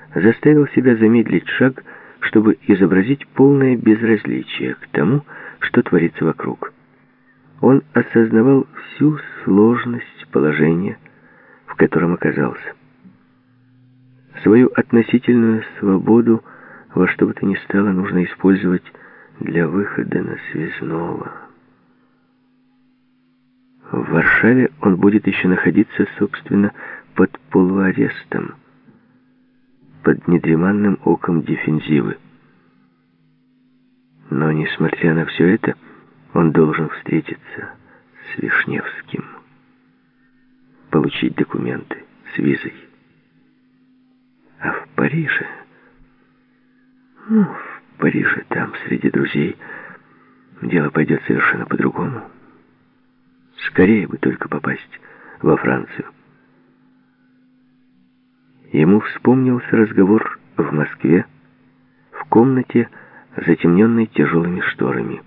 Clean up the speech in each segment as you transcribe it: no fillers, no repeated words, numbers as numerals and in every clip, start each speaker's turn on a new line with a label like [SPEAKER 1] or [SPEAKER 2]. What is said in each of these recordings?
[SPEAKER 1] заставил себя замедлить шаг, чтобы изобразить полное безразличие к тому, что творится вокруг. Он осознавал всю сложность положения, в котором оказался. Свою относительную свободу во что бы то ни стало нужно использовать для выхода на Связного. В Варшаве он будет еще находиться, собственно, под полуарестом, под недреманным оком дефензивы. Но, несмотря на все это, он должен встретиться с Вишневским, получить документы с визой. А в Париже... в Париже, там, среди друзей, дело пойдет совершенно по-другому. Скорее бы только попасть во Францию. Ему вспомнился разговор в Москве, в комнате, затемненной тяжелыми шторами.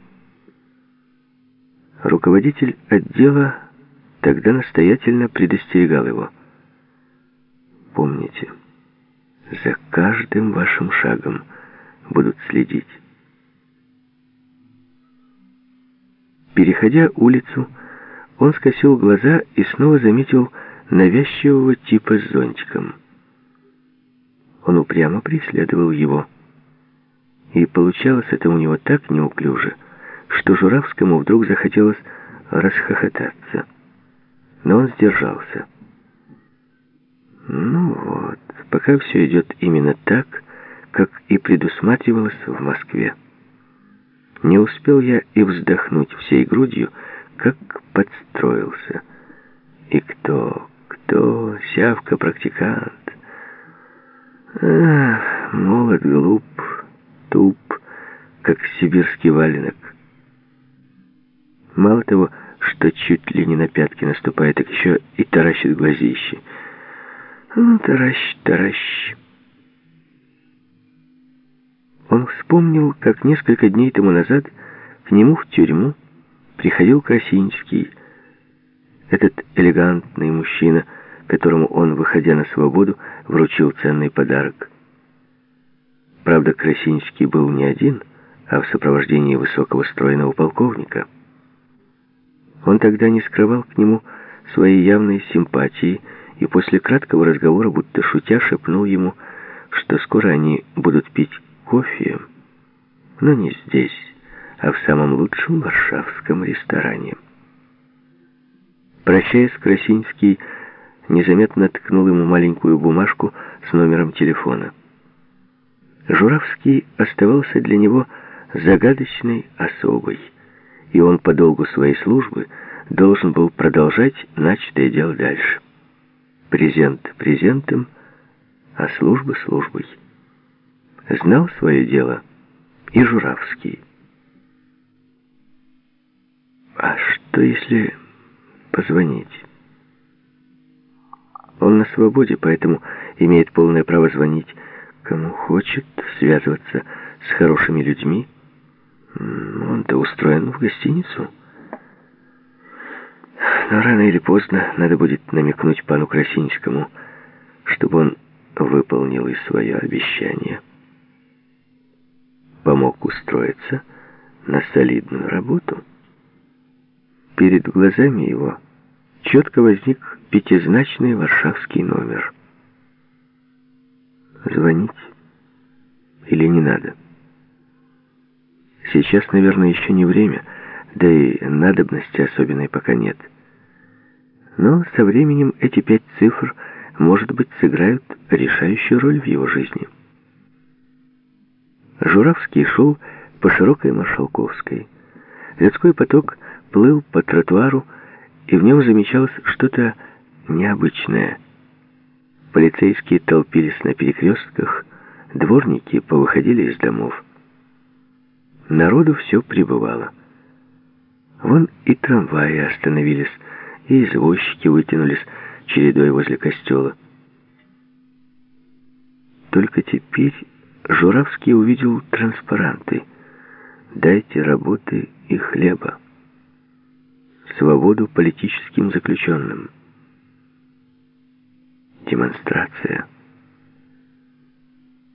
[SPEAKER 1] Руководитель отдела тогда настоятельно предостерегал его. Помните, за каждым вашим шагом будут следить. Переходя улицу, он скосил глаза и снова заметил навязчивого типа с зонтиком. Он упрямо преследовал его. И получалось это у него так неуклюже, что Журавскому вдруг захотелось расхохотаться. Но он сдержался. Ну вот, пока все идет именно так, как и предусматривалось в Москве. Не успел я и вздохнуть всей грудью, как подстроился. И кто, сявка-практикант. Молод, глуп, туп, как сибирский валенок. Мало того, что чуть ли не на пятки наступает, так еще и таращит глазищи. Таращ. Он вспомнил, как несколько дней тому назад к нему в тюрьму приходил Красинский, этот элегантный мужчина, которому он, выходя на свободу, вручил ценный подарок. Правда, Красинский был не один, а в сопровождении высокого стройного полковника. Он тогда не скрывал к нему своей явной симпатии и после краткого разговора, будто шутя, шепнул ему, что скоро они будут пить кофе, но не здесь, а в самом лучшем варшавском ресторане. Прощаясь, Красинский незаметно ткнул ему маленькую бумажку с номером телефона. Журавский оставался для него загадочной особой, и он по долгу своей службы должен был продолжать начатое дело дальше. Презент презентом, а служба службой. Знал свое дело и Журавский. А что если позвонить? Он на свободе, поэтому имеет полное право звонить кому хочет, связываться с хорошими людьми. Он-то устроен в гостиницу. Но рано или поздно надо будет намекнуть пану Красинскому, чтобы он выполнил и свое обещание. Помог устроиться на солидную работу. Перед глазами его четко возник пятизначный варшавский номер. Звонить или не надо? Сейчас, наверное, еще не время, да и надобности особенной пока нет. Но со временем эти 5 цифр, может быть, сыграют решающую роль в его жизни. Журавский шел по широкой Маршалковской. Людской поток плыл по тротуару, и в нем замечалось что-то необычное. Полицейские толпились на перекрестках, дворники повыходили из домов. Народу все прибывало. Вон и трамваи остановились, и извозчики вытянулись чередой возле костела. Только теперь Журавский увидел транспаранты. «Дайте работы и хлеба. Свободу политическим заключенным». Демонстрация.